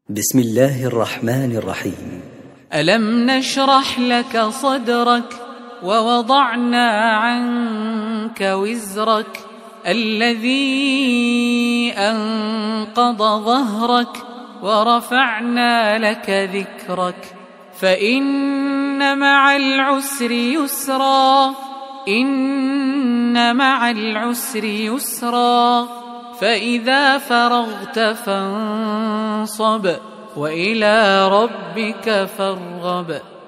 بسم الله الرحمن الرحيم. ألم نشرح لك صدرك ووضعنا عنك وزرك الذي أنقض ظهرك ورفعنا لك ذكرك فإن مع العسر يسرا إن مع العسر يسرا فإذا فرغت فانصب وإلى ربك فارغب.